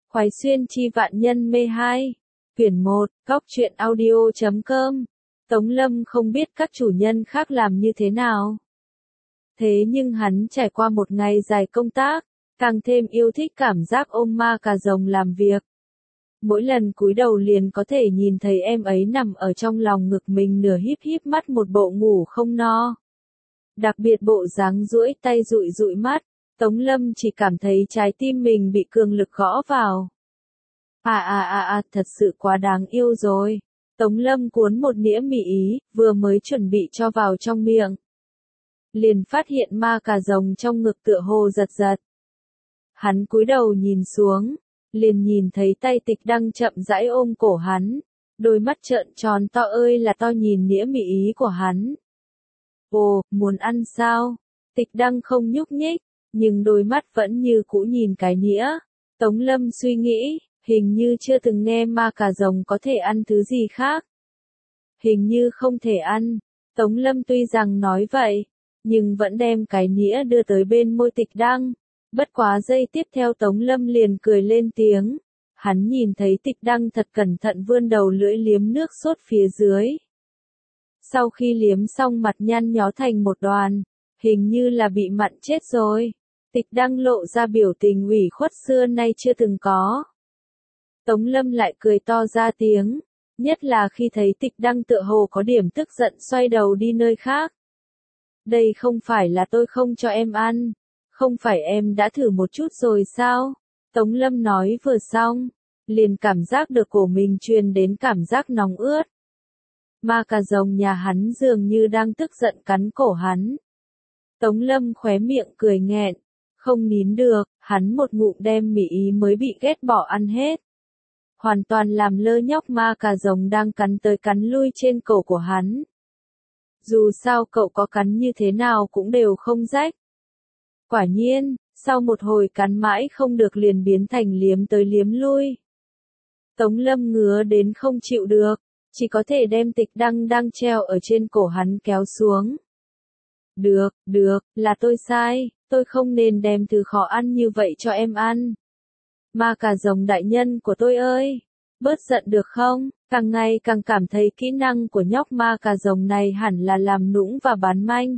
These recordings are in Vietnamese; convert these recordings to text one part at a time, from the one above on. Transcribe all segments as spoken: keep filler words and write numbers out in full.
Khoái xuyên chi vạn nhân mê hai. Quyển một, góc truyện audio chấm com. Tống Lâm không biết các chủ nhân khác làm như thế nào. Thế nhưng hắn trải qua một ngày dài công tác, càng thêm yêu thích cảm giác ôm ma cà rồng làm việc. Mỗi lần cúi đầu liền có thể nhìn thấy em ấy nằm ở trong lòng ngực mình nửa híp híp mắt một bộ ngủ không no. Đặc biệt bộ dáng duỗi tay dụi dụi mắt, Tống Lâm chỉ cảm thấy trái tim mình bị cường lực gõ vào. À à à à, thật sự quá đáng yêu rồi. Tống Lâm cuốn một nĩa mì Ý, vừa mới chuẩn bị cho vào trong miệng. Liền phát hiện ma cà rồng trong ngực tựa hồ giật giật. Hắn cúi đầu nhìn xuống, liền nhìn thấy tay Tịch Đăng chậm rãi ôm cổ hắn, đôi mắt trợn tròn to ơi là to nhìn nĩa mì Ý của hắn. Ồ, muốn ăn sao? Tịch Đăng không nhúc nhích, nhưng đôi mắt vẫn như cũ nhìn cái nĩa. Tống Lâm suy nghĩ, hình như chưa từng nghe ma cà rồng có thể ăn thứ gì khác. Hình như không thể ăn. Tống Lâm tuy rằng nói vậy, nhưng vẫn đem cái nĩa đưa tới bên môi Tịch Đăng. Bất quá giây tiếp theo Tống Lâm liền cười lên tiếng. Hắn nhìn thấy Tịch Đăng thật cẩn thận vươn đầu lưỡi liếm nước sốt phía dưới. Sau khi liếm xong mặt nhăn nhó thành một đoàn, hình như là bị mặn chết rồi. Tịch Đăng lộ ra biểu tình ủy khuất xưa nay chưa từng có. Tống Lâm lại cười to ra tiếng, nhất là khi thấy Tịch Đăng tựa hồ có điểm tức giận xoay đầu đi nơi khác. Đây không phải là tôi không cho em ăn, không phải em đã thử một chút rồi sao? Tống Lâm nói vừa xong, liền cảm giác được cổ mình truyền đến cảm giác nóng ướt. Ma cà rồng nhà hắn dường như đang tức giận cắn cổ hắn. Tống Lâm khóe miệng cười nghẹn, không nín được, hắn một ngụm đem mì Ý mới bị ghét bỏ ăn hết. Hoàn toàn làm lơ nhóc ma cà rồng đang cắn tới cắn lui trên cổ của hắn. Dù sao cậu có cắn như thế nào cũng đều không rách. Quả nhiên, sau một hồi cắn mãi không được liền biến thành liếm tới liếm lui. Tống Lâm ngứa đến không chịu được, chỉ có thể đem Tịch Đăng đang treo ở trên cổ hắn kéo xuống. Được, được, là tôi sai, tôi không nên đem thứ khó ăn như vậy cho em ăn. Ma cà rồng đại nhân của tôi ơi, bớt giận được không? Càng ngày càng cảm thấy kỹ năng của nhóc ma cà rồng này hẳn là làm nũng và bán manh.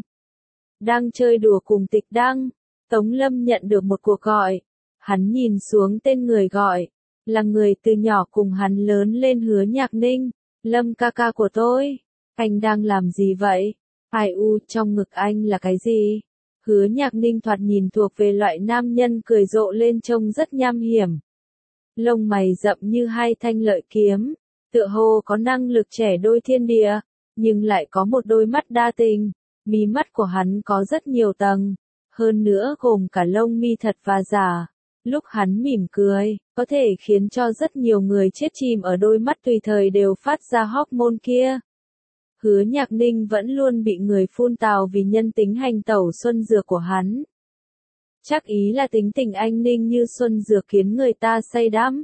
Đang chơi đùa cùng Tịch Đăng, Tống Lâm nhận được một cuộc gọi. Hắn nhìn xuống tên người gọi, là người từ nhỏ cùng hắn lớn lên Hứa Nhạc Ninh. Lâm ca ca của tôi, anh đang làm gì vậy? Ai u, trong ngực anh là cái gì? Hứa Nhạc Ninh thoạt nhìn thuộc về loại nam nhân cười rộ lên trông rất nham hiểm. Lông mày rậm như hai thanh lợi kiếm, tựa hồ có năng lực trẻ đôi thiên địa, nhưng lại có một đôi mắt đa tình. Mí mắt của hắn có rất nhiều tầng, hơn nữa gồm cả lông mi thật và giả. Lúc hắn mỉm cười, có thể khiến cho rất nhiều người chết chìm ở đôi mắt tùy thời đều phát ra hormone kia. Hứa Nhạc Ninh vẫn luôn bị người phun tào vì nhân tính hành tẩu xuân dược của hắn. Chắc ý là tính tình anh Ninh như xuân dược khiến người ta say đắm.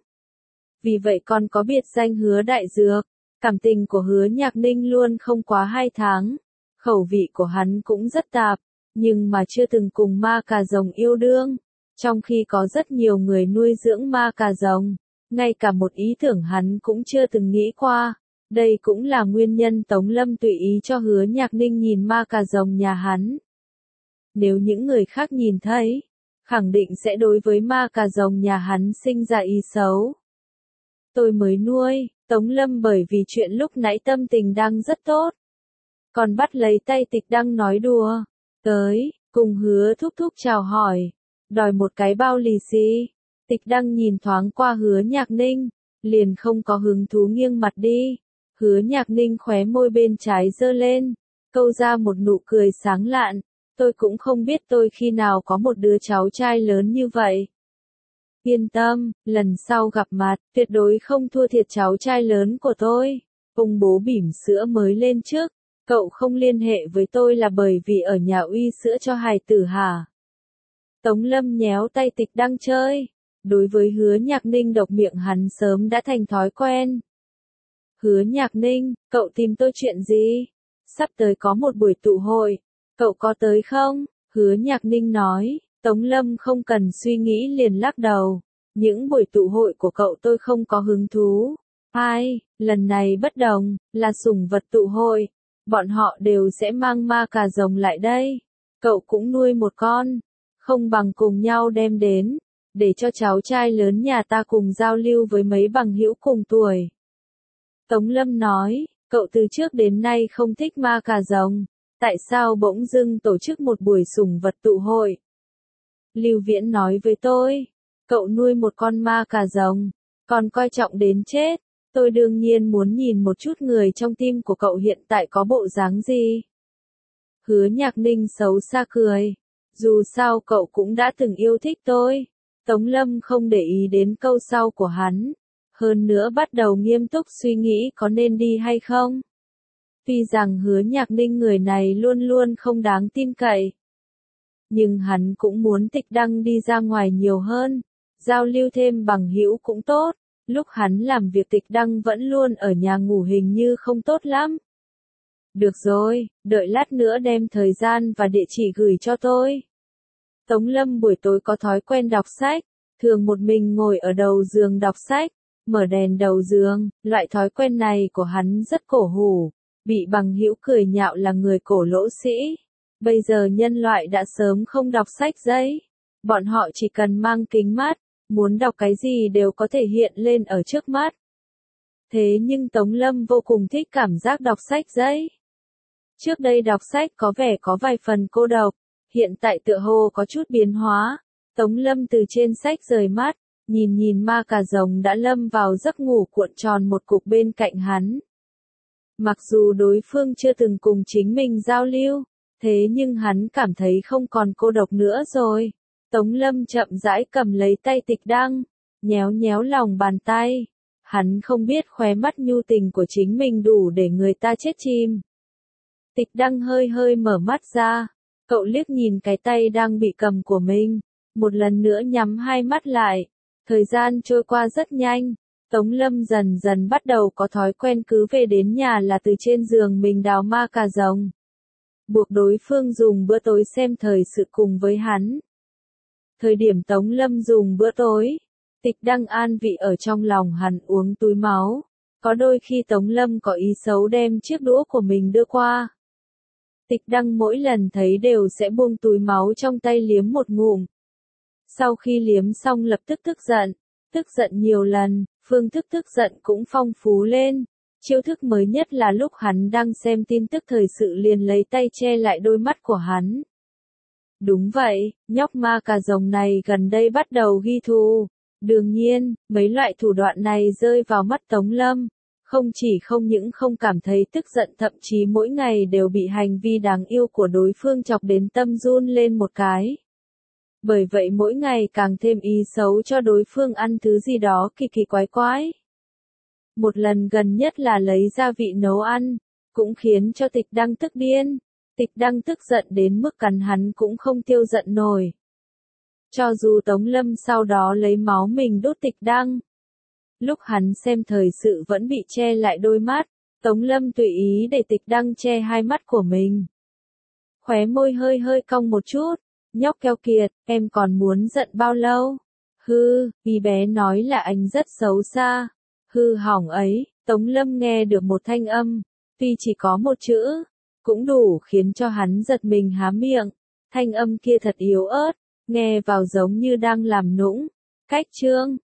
Vì vậy còn có biệt danh Hứa Đại Dược. Cảm tình của Hứa Nhạc Ninh luôn không quá hai tháng. Khẩu vị của hắn cũng rất tạp, nhưng mà chưa từng cùng ma cà rồng yêu đương. Trong khi có rất nhiều người nuôi dưỡng ma cà rồng, ngay cả một ý tưởng hắn cũng chưa từng nghĩ qua. Đây cũng là nguyên nhân Tống Lâm tùy ý cho Hứa Nhạc Ninh nhìn ma cà rồng nhà hắn. Nếu những người khác nhìn thấy, khẳng định sẽ đối với ma cà rồng nhà hắn sinh ra ý xấu. Tôi mới nuôi, Tống Lâm bởi vì chuyện lúc nãy tâm tình đang rất tốt. Còn bắt lấy tay Tịch Đăng nói đùa, tới, cùng Hứa thúc thúc chào hỏi, đòi một cái bao lì xì. Tịch Đăng nhìn thoáng qua Hứa Nhạc Ninh, liền không có hứng thú nghiêng mặt đi. Hứa Nhạc Ninh khóe môi bên trái giơ lên, câu ra một nụ cười sáng lạn. Tôi cũng không biết tôi khi nào có một đứa cháu trai lớn như vậy. Yên tâm, lần sau gặp mặt, tuyệt đối không thua thiệt cháu trai lớn của tôi. Ông bố bỉm sữa mới lên trước, cậu không liên hệ với tôi là bởi vì ở nhà uy sữa cho hài tử hả? Tống Lâm nhéo tay Tịch Đăng chơi. Đối với Hứa Nhạc Ninh độc miệng hắn sớm đã thành thói quen. Hứa Nhạc Ninh, cậu tìm tôi chuyện gì? Sắp tới có một buổi tụ hội, cậu có tới không? Hứa Nhạc Ninh nói. Tống Lâm không cần suy nghĩ liền lắc đầu. Những buổi tụ hội của cậu tôi không có hứng thú. Hai, lần này bất đồng, là sủng vật tụ hội. Bọn họ đều sẽ mang ma cà rồng lại đây. Cậu cũng nuôi một con. Không bằng cùng nhau đem đến. Để cho cháu trai lớn nhà ta cùng giao lưu với mấy bằng hữu cùng tuổi. Tống Lâm nói, cậu từ trước đến nay không thích ma cà rồng. Tại sao bỗng dưng tổ chức một buổi sủng vật tụ hội? Lưu Viễn nói với tôi, cậu nuôi một con ma cà rồng, còn coi trọng đến chết. Tôi đương nhiên muốn nhìn một chút người trong tim của cậu hiện tại có bộ dáng gì. Hứa Nhạc Ninh xấu xa cười. Dù sao cậu cũng đã từng yêu thích tôi. Tống Lâm không để ý đến câu sau của hắn. Hơn nữa bắt đầu nghiêm túc suy nghĩ có nên đi hay không. Tuy rằng Hứa Nhạc Ninh người này luôn luôn không đáng tin cậy. Nhưng hắn cũng muốn Tịch Đăng đi ra ngoài nhiều hơn. Giao lưu thêm bằng hữu cũng tốt. Lúc hắn làm việc Tịch Đăng vẫn luôn ở nhà ngủ hình như không tốt lắm. Được rồi, đợi lát nữa đem thời gian và địa chỉ gửi cho tôi. Tống Lâm buổi tối có thói quen đọc sách, thường một mình ngồi ở đầu giường đọc sách, mở đèn đầu giường, loại thói quen này của hắn rất cổ hủ, bị bằng hữu cười nhạo là người cổ lỗ sĩ. Bây giờ nhân loại đã sớm không đọc sách giấy, bọn họ chỉ cần mang kính mát, muốn đọc cái gì đều có thể hiện lên ở trước mắt. Thế nhưng Tống Lâm vô cùng thích cảm giác đọc sách giấy. Trước đây đọc sách có vẻ có vài phần cô độc, hiện tại tựa hồ có chút biến hóa. Tống Lâm từ trên sách rời mắt, nhìn nhìn ma cà rồng đã lâm vào giấc ngủ cuộn tròn một cục bên cạnh hắn. Mặc dù đối phương chưa từng cùng chính mình giao lưu, thế nhưng hắn cảm thấy không còn cô độc nữa rồi. Tống Lâm chậm rãi cầm lấy tay Tịch Đăng, nhéo nhéo lòng bàn tay. Hắn không biết khóe mắt nhu tình của chính mình đủ để người ta chết chìm. Tịch Đăng hơi hơi mở mắt ra, cậu liếc nhìn cái tay đang bị cầm của mình, một lần nữa nhắm hai mắt lại. Thời gian trôi qua rất nhanh, Tống Lâm dần dần bắt đầu có thói quen cứ về đến nhà là từ trên giường mình đào ma cà rồng. Buộc đối phương dùng bữa tối xem thời sự cùng với hắn. Thời điểm Tống Lâm dùng bữa tối, Tịch Đăng an vị ở trong lòng hắn uống túi máu. Có đôi khi Tống Lâm có ý xấu đem chiếc đũa của mình đưa qua. Tịch Đăng mỗi lần thấy đều sẽ buông túi máu trong tay liếm một ngụm. Sau khi liếm xong lập tức tức giận, tức giận nhiều lần, phương thức tức giận cũng phong phú lên. Chiêu thức mới nhất là lúc hắn đang xem tin tức thời sự liền lấy tay che lại đôi mắt của hắn. Đúng vậy, nhóc ma cà rồng này gần đây bắt đầu ghi thù. Đương nhiên, mấy loại thủ đoạn này rơi vào mắt Tống Lâm. Không chỉ không những không cảm thấy tức giận thậm chí mỗi ngày đều bị hành vi đáng yêu của đối phương chọc đến tâm run lên một cái. Bởi vậy mỗi ngày càng thêm ý xấu cho đối phương ăn thứ gì đó kỳ kỳ quái quái. Một lần gần nhất là lấy gia vị nấu ăn, cũng khiến cho Tịch Đăng tức điên. Tịch Đăng tức giận đến mức cắn hắn cũng không tiêu giận nổi. Cho dù Tống Lâm sau đó lấy máu mình đốt Tịch Đăng. Lúc hắn xem thời sự vẫn bị che lại đôi mắt, Tống Lâm tùy ý để Tịch Đăng che hai mắt của mình. Khóe môi hơi hơi cong một chút, nhóc keo kiệt, em còn muốn giận bao lâu? Hư, vì bé nói là anh rất xấu xa. Hư hỏng ấy, Tống Lâm nghe được một thanh âm, tuy chỉ có một chữ, cũng đủ khiến cho hắn giật mình há miệng. Thanh âm kia thật yếu ớt, nghe vào giống như đang làm nũng. Cách chương